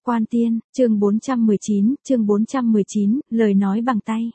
Quan Tiên, chương 419, lời nói bằng tay.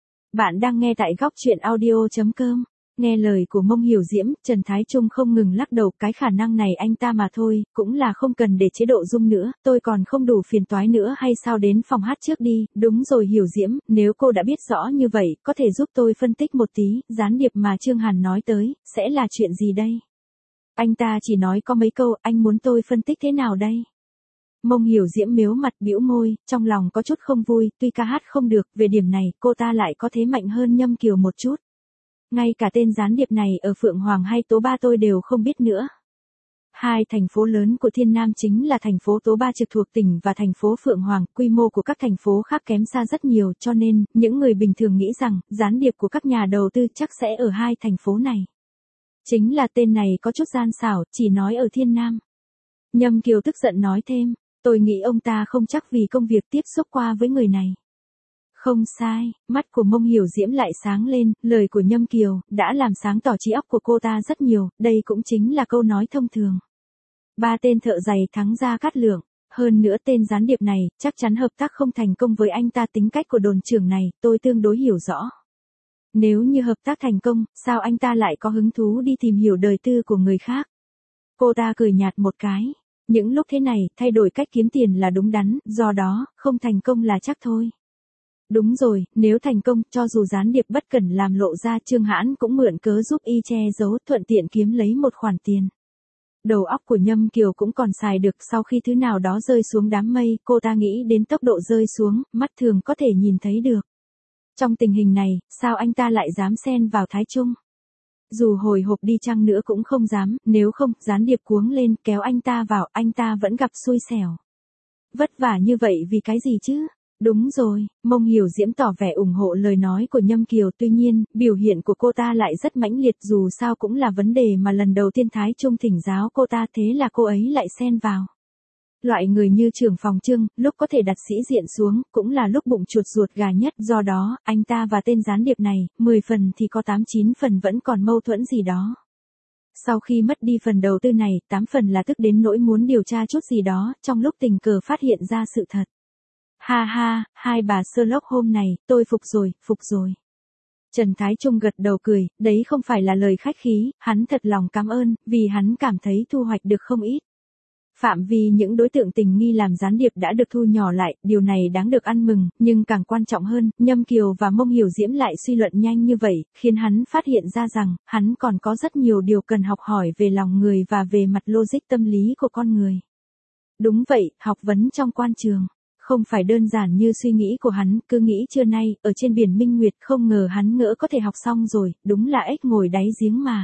Bạn đang nghe tại góc truyện audio.com. Nghe lời của Mông Hiểu Diễm, Trần Thái Trung không ngừng lắc đầu, cái khả năng này anh ta mà thôi, cũng là không cần để chế độ dung nữa, tôi còn không đủ phiền toái nữa hay sao, đến phòng hát trước đi. Đúng rồi Hiểu Diễm, nếu cô đã biết rõ như vậy, có thể giúp tôi phân tích một tí, gián điệp mà Trương Hàn nói tới, sẽ là chuyện gì đây? Anh ta chỉ nói có mấy câu, anh muốn tôi phân tích thế nào đây? Mông Hiểu Diễm mếu mặt bĩu môi, trong lòng có chút không vui, tuy ca hát không được, về điểm này, cô ta lại có thế mạnh hơn Nhâm Kiều một chút. Ngay cả tên gián điệp này ở Phượng Hoàng hay Tố Ba tôi đều không biết nữa. Hai thành phố lớn của Thiên Nam chính là thành phố Tố Ba trực thuộc tỉnh và thành phố Phượng Hoàng, quy mô của các thành phố khác kém xa rất nhiều, cho nên, những người bình thường nghĩ rằng, gián điệp của các nhà đầu tư chắc sẽ ở hai thành phố này. Chính là tên này có chút gian xảo, chỉ nói ở Thiên Nam. Nhâm Kiều tức giận nói thêm, tôi nghĩ ông ta không chắc vì công việc tiếp xúc qua với người này. Không sai, mắt của Mông Hiểu Diễm lại sáng lên, lời của Nhâm Kiều đã làm sáng tỏ trí óc của cô ta rất nhiều, đây cũng chính là câu nói thông thường. Ba tên thợ giày thắng Gia Cát Lượng, hơn nữa tên gián điệp này chắc chắn hợp tác không thành công với anh ta, tính cách của đồn trưởng này tôi tương đối hiểu rõ. Nếu như hợp tác thành công, sao anh ta lại có hứng thú đi tìm hiểu đời tư của người khác? Cô ta cười nhạt một cái. Những lúc thế này, thay đổi cách kiếm tiền là đúng đắn, do đó, không thành công là chắc thôi. Đúng rồi, nếu thành công, cho dù gián điệp bất cẩn làm lộ ra, Trương Hãn cũng mượn cớ giúp y che giấu, thuận tiện kiếm lấy một khoản tiền. Đầu óc của Nhâm Kiều cũng còn xài được, sau khi thứ nào đó rơi xuống đám mây, cô ta nghĩ đến tốc độ rơi xuống, mắt thường có thể nhìn thấy được. Trong tình hình này, sao anh ta lại dám xen vào Thái Trung? Dù hồi hộp đi chăng nữa cũng không dám, nếu không, gián điệp cuống lên, kéo anh ta vào, anh ta vẫn gặp xui xẻo. Vất vả như vậy vì cái gì chứ? Đúng rồi, Mông Hiểu Diễm tỏ vẻ ủng hộ lời nói của Nhâm Kiều, tuy nhiên, biểu hiện của cô ta lại rất mãnh liệt, dù sao cũng là vấn đề mà lần đầu tiên Thái Trung thỉnh giáo cô ta, thế là cô ấy lại xen vào. Loại người như trưởng phòng Trương, lúc có thể đặt sĩ diện xuống, cũng là lúc bụng chuột ruột gà nhất, do đó, anh ta và tên gián điệp này, 10 phần thì có 8-9 phần vẫn còn mâu thuẫn gì đó. Sau khi mất đi phần đầu tư này, 8 phần là tức đến nỗi muốn điều tra chút gì đó, trong lúc tình cờ phát hiện ra sự thật. Ha ha, hai bà Sherlock hôm này, tôi phục rồi. Trần Thái Trung gật đầu cười, đấy không phải là lời khách khí, hắn thật lòng cảm ơn, vì hắn cảm thấy thu hoạch được không ít. Phạm vi những đối tượng tình nghi làm gián điệp đã được thu nhỏ lại, điều này đáng được ăn mừng, nhưng càng quan trọng hơn, Nhâm Kiều và Mông Hiểu Diễm lại suy luận nhanh như vậy, khiến hắn phát hiện ra rằng, hắn còn có rất nhiều điều cần học hỏi về lòng người và về mặt logic tâm lý của con người. Đúng vậy, học vấn trong quan trường. Không phải đơn giản như suy nghĩ của hắn, cứ nghĩ trưa nay, ở trên biển Minh Nguyệt, không ngờ hắn ngỡ có thể học xong rồi, đúng là ếch ngồi đáy giếng mà.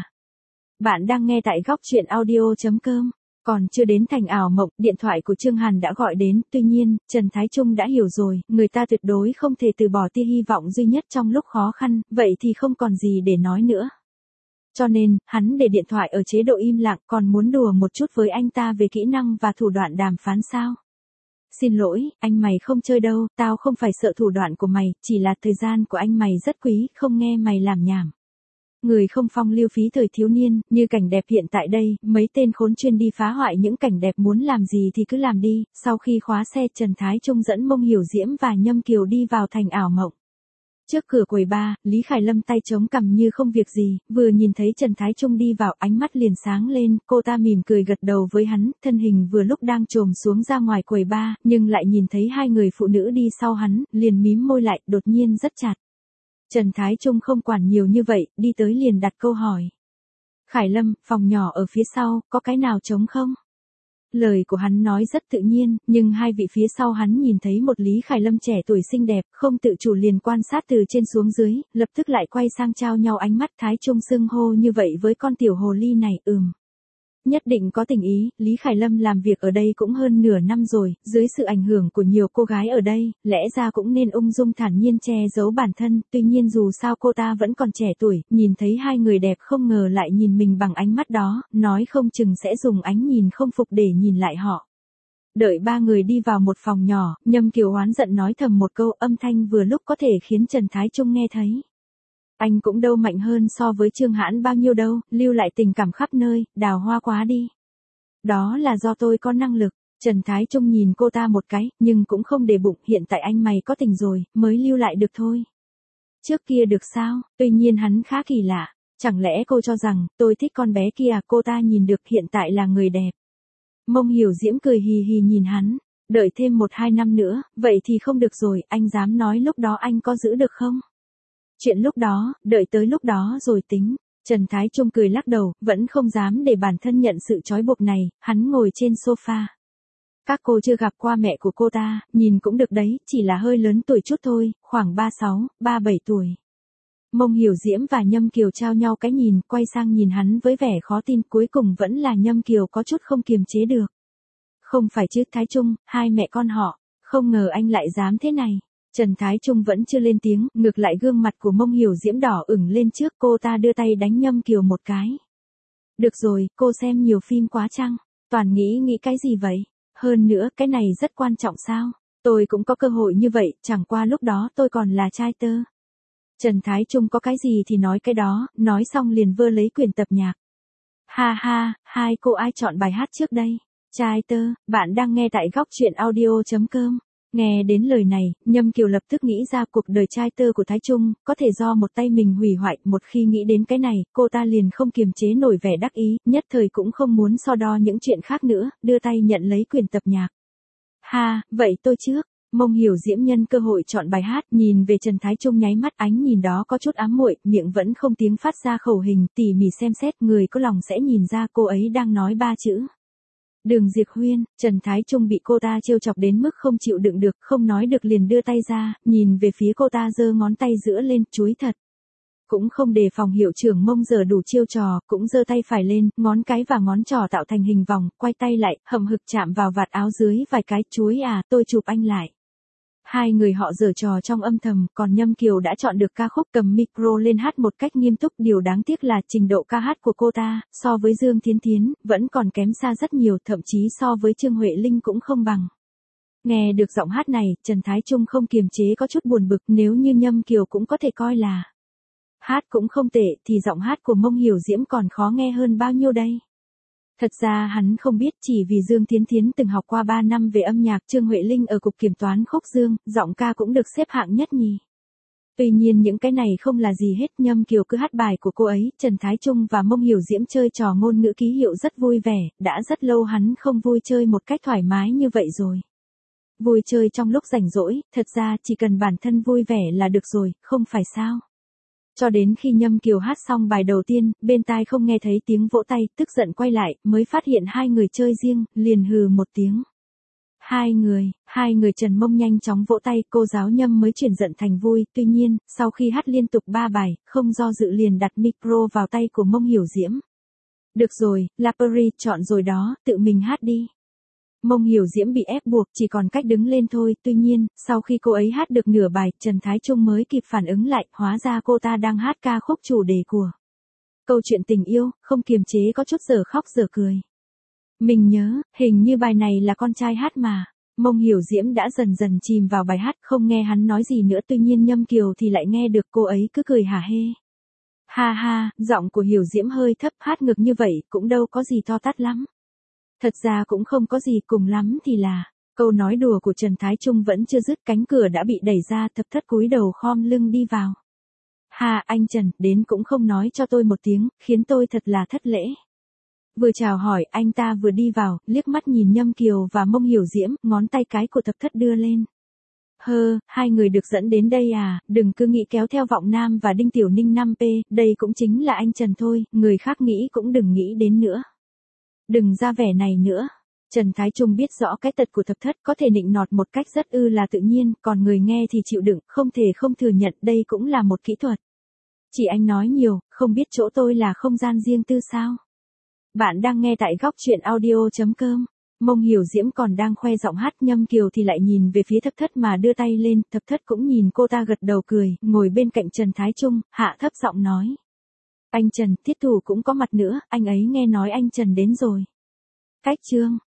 Bạn đang nghe tại góc truyện audio.com. Còn chưa đến thành ảo mộng, điện thoại của Trương Hàn đã gọi đến, tuy nhiên, Trần Thái Trung đã hiểu rồi, người ta tuyệt đối không thể từ bỏ tia hy vọng duy nhất trong lúc khó khăn, vậy thì không còn gì để nói nữa. Cho nên, hắn để điện thoại ở chế độ im lặng, còn muốn đùa một chút với anh ta về kỹ năng và thủ đoạn đàm phán sao? Xin lỗi, anh mày không chơi đâu, tao không phải sợ thủ đoạn của mày, chỉ là thời gian của anh mày rất quý, không nghe mày làm nhảm. Người không phong lưu phí thời thiếu niên, như cảnh đẹp hiện tại đây, mấy tên khốn chuyên đi phá hoại những cảnh đẹp, muốn làm gì thì cứ làm đi. Sau khi khóa xe, Trần Thái Trung dẫn Mông Hiểu Diễm và Nhâm Kiều đi vào thành ảo mộng. Trước cửa quầy bar, Lý Khải Lâm tay chống cằm như không việc gì, vừa nhìn thấy Trần Thái Trung đi vào, ánh mắt liền sáng lên, cô ta mỉm cười gật đầu với hắn, thân hình vừa lúc đang chồm xuống ra ngoài quầy bar, nhưng lại nhìn thấy hai người phụ nữ đi sau hắn, liền mím môi lại, đột nhiên rất chặt. Trần Thái Trung không quản nhiều như vậy, đi tới liền đặt câu hỏi. Khải Lâm, phòng nhỏ ở phía sau, có cái nào trống không? Lời của hắn nói rất tự nhiên, nhưng hai vị phía sau hắn nhìn thấy một Lý Khải Lâm trẻ tuổi xinh đẹp, không tự chủ liền quan sát từ trên xuống dưới, lập tức lại quay sang trao nhau ánh mắt. Thái Trung xưng hô như vậy với con tiểu hồ ly này, nhất định có tình ý. Lý Khải Lâm làm việc ở đây cũng hơn nửa năm rồi, dưới sự ảnh hưởng của nhiều cô gái ở đây, lẽ ra cũng nên ung dung thản nhiên che giấu bản thân, tuy nhiên dù sao cô ta vẫn còn trẻ tuổi, nhìn thấy hai người đẹp không ngờ lại nhìn mình bằng ánh mắt đó, nói không chừng sẽ dùng ánh nhìn không phục để nhìn lại họ. Đợi ba người đi vào một phòng nhỏ, Nhâm Kiều oán giận nói thầm một câu, âm thanh vừa lúc có thể khiến Trần Thái Trung nghe thấy. Anh cũng đâu mạnh hơn so với Trương Hãn bao nhiêu đâu, lưu lại tình cảm khắp nơi, đào hoa quá đi. Đó là do tôi có năng lực. Trần Thái Trung nhìn cô ta một cái, nhưng cũng không để bụng, hiện tại anh mày có tình rồi, mới lưu lại được thôi. Trước kia được sao? Tuy nhiên hắn khá kỳ lạ. Chẳng lẽ cô cho rằng, tôi thích con bé kia à? Cô ta nhìn được hiện tại là người đẹp. Mông Hiểu Diễm cười hì hì nhìn hắn. Đợi thêm 1-2 năm nữa, vậy thì không được rồi, anh dám nói lúc đó anh có giữ được không? Chuyện lúc đó, đợi tới lúc đó rồi tính. Trần Thái Trung cười lắc đầu, vẫn không dám để bản thân nhận sự trói buộc này, hắn ngồi trên sofa. Các cô chưa gặp qua mẹ của cô ta, nhìn cũng được đấy, chỉ là hơi lớn tuổi chút thôi, khoảng 36, 37 tuổi. Mông Hiểu Diễm và Nhâm Kiều trao nhau cái nhìn, quay sang nhìn hắn với vẻ khó tin, cuối cùng vẫn là Nhâm Kiều có chút không kiềm chế được. Không phải chứ Thái Trung, hai mẹ con họ, không ngờ anh lại dám thế này. Trần Thái Trung vẫn chưa lên tiếng, ngược lại gương mặt của Mông Hiểu Diễm đỏ ửng lên trước, cô ta đưa tay đánh Nhâm Kiều một cái. Được rồi, cô xem nhiều phim quá chăng? Toàn nghĩ cái gì vậy? Hơn nữa, cái này rất quan trọng sao? Tôi cũng có cơ hội như vậy, chẳng qua lúc đó tôi còn là trai tơ. Trần Thái Trung có cái gì thì nói cái đó, nói xong liền vơ lấy quyển tập nhạc. Ha ha, hai cô ai chọn bài hát trước đây? Trai tơ, bạn đang nghe tại góc truyện audio.com. Nghe đến lời này, Nhâm Kiều lập tức nghĩ ra cuộc đời trai tơ của Thái Trung, có thể do một tay mình hủy hoại. Một khi nghĩ đến cái này, cô ta liền không kiềm chế nổi vẻ đắc ý, nhất thời cũng không muốn so đo những chuyện khác nữa, đưa tay nhận lấy quyển tập nhạc. Ha, vậy tôi trước. Mông Hiểu Diễm nhân cơ hội chọn bài hát, nhìn về Trần Thái Trung nháy mắt, ánh nhìn đó có chút ám muội, miệng vẫn không tiếng phát ra khẩu hình, tỉ mỉ xem xét, người có lòng sẽ nhìn ra cô ấy đang nói 3 chữ. Đường Diệp Huyên. Trần Thái Trung bị cô ta trêu chọc đến mức không chịu đựng được, không nói được liền đưa tay ra, nhìn về phía cô ta giơ ngón tay giữa lên, chúi thật. Cũng không đề phòng hiệu trưởng Mông giờ đủ chiêu trò, cũng giơ tay phải lên, ngón cái và ngón trỏ tạo thành hình vòng, quay tay lại, hậm hực chạm vào vạt áo dưới vài cái, chúi à, tôi chụp anh lại. Hai người họ giở trò trong âm thầm, còn Nhâm Kiều đã chọn được ca khúc, cầm micro lên hát một cách nghiêm túc, điều đáng tiếc là trình độ ca hát của cô ta, so với Dương Thiến Thiến, vẫn còn kém xa rất nhiều, thậm chí so với Trương Huệ Linh cũng không bằng. Nghe được giọng hát này, Trần Thái Trung không kiềm chế có chút buồn bực, nếu như Nhâm Kiều cũng có thể coi là hát cũng không tệ, thì giọng hát của Mông Hiểu Diễm còn khó nghe hơn bao nhiêu đây. Thật ra hắn không biết, chỉ vì Dương Thiến Thiến từng học qua 3 năm về âm nhạc, Trương Huệ Linh ở cục kiểm toán Khúc Dương, giọng ca cũng được xếp hạng nhất nhì. Tuy nhiên những cái này không là gì hết, Nhâm Kiều cứ hát bài của cô ấy, Trần Thái Trung và Mông Hiểu Diễm chơi trò ngôn ngữ ký hiệu rất vui vẻ, đã rất lâu hắn không vui chơi một cách thoải mái như vậy rồi. Vui chơi trong lúc rảnh rỗi, thật ra chỉ cần bản thân vui vẻ là được rồi, không phải sao? Cho đến khi Nhâm Kiều hát xong bài đầu tiên, bên tai không nghe thấy tiếng vỗ tay, tức giận quay lại, mới phát hiện hai người chơi riêng, liền hừ một tiếng. Hai người Trần Mông nhanh chóng vỗ tay, cô giáo Nhâm mới chuyển giận thành vui, tuy nhiên, sau khi hát liên tục 3 bài, không do dự liền đặt micro vào tay của Mông Hiểu Diễm. Được rồi, La Peri chọn rồi đó, tự mình hát đi. Mông Hiểu Diễm bị ép buộc, chỉ còn cách đứng lên thôi, tuy nhiên, sau khi cô ấy hát được nửa bài, Trần Thái Trung mới kịp phản ứng lại, hóa ra cô ta đang hát ca khúc chủ đề của câu chuyện tình yêu, không kiềm chế có chút dở khóc dở cười. Mình nhớ, hình như bài này là con trai hát mà. Mông Hiểu Diễm đã dần dần chìm vào bài hát, không nghe hắn nói gì nữa, tuy nhiên Nhâm Kiều thì lại nghe được, cô ấy cứ cười hả hê. Ha ha, giọng của Hiểu Diễm hơi thấp, hát ngược như vậy, cũng đâu có gì to tát lắm. Thật ra cũng không có gì, cùng lắm thì là, câu nói đùa của Trần Thái Trung vẫn chưa dứt, cánh cửa đã bị đẩy ra, Thập Thất cúi đầu khom lưng đi vào. Ha, anh Trần, đến cũng không nói cho tôi một tiếng, khiến tôi thật là thất lễ. Vừa chào hỏi, anh ta vừa đi vào, liếc mắt nhìn Nhâm Kiều và Mông Hiểu Diễm, ngón tay cái của Thập Thất đưa lên. Hai người được dẫn đến đây à, đừng cứ nghĩ kéo theo Vọng Nam và Đinh Tiểu Ninh 5P, đây cũng chính là anh Trần thôi, người khác nghĩ cũng đừng nghĩ đến nữa. Đừng ra vẻ này nữa. Trần Thái Trung biết rõ cái tật của Thập Thất, có thể nịnh nọt một cách rất là tự nhiên, còn người nghe thì chịu đựng, không thể không thừa nhận đây cũng là một kỹ thuật. Chỉ anh nói nhiều, không biết chỗ tôi là không gian riêng tư sao? Bạn đang nghe tại góc truyện audio.com. Mông Hiểu Diễm còn đang khoe giọng hát, Nhâm Kiều thì lại nhìn về phía Thập Thất mà đưa tay lên, Thập Thất cũng nhìn cô ta gật đầu cười, ngồi bên cạnh Trần Thái Trung, hạ thấp giọng nói. Anh Trần, tiết thủ cũng có mặt nữa, anh ấy nghe nói anh Trần đến rồi. Cách chương.